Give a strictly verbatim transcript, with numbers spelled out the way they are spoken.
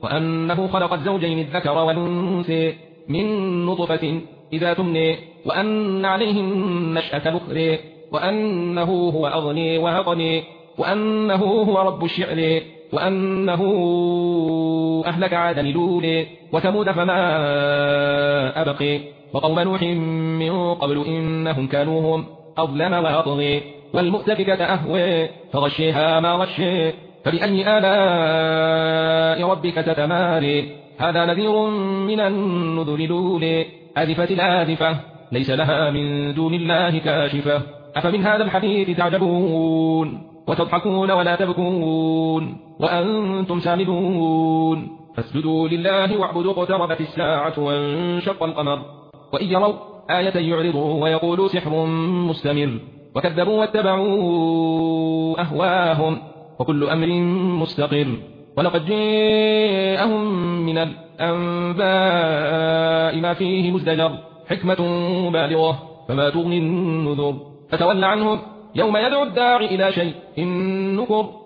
وأنه خلق الزوجين الذكر والأنثى من نطفة إذا تمني وأن عليه النشأة الأخرى وأنه هو أغني وأقني وأنه هو رب الشعر وأنه أهلك عادا الأولى وثمود فما أبقي وقوم نوح من قبل إنهم كانوا هم أظلم وأطغي والمؤتفكة أهوى فغشيها ما غشي فبأي آلاء ربك تتماري هذا نذير من النذر الأولى آذفة الآذفة ليس لها من دون الله كاشفة أفمن هذا الحديث تعجبون وتضحكون ولا تبكون وأنتم سامدون فاسجدوا لله واعبدوا اقتربت الساعة وانشق القمر وإن يروا آية يعرضوا ويقولوا سحر مستمر وكذبوا واتبعوا أهواهم وكل أمر مستقر ولقد جاءهم من الأنباء ما فيه مزدجر حكمة بالغة فما تغني النذر فتول عنهم يوم يدعو الداعي إلى شيء نكر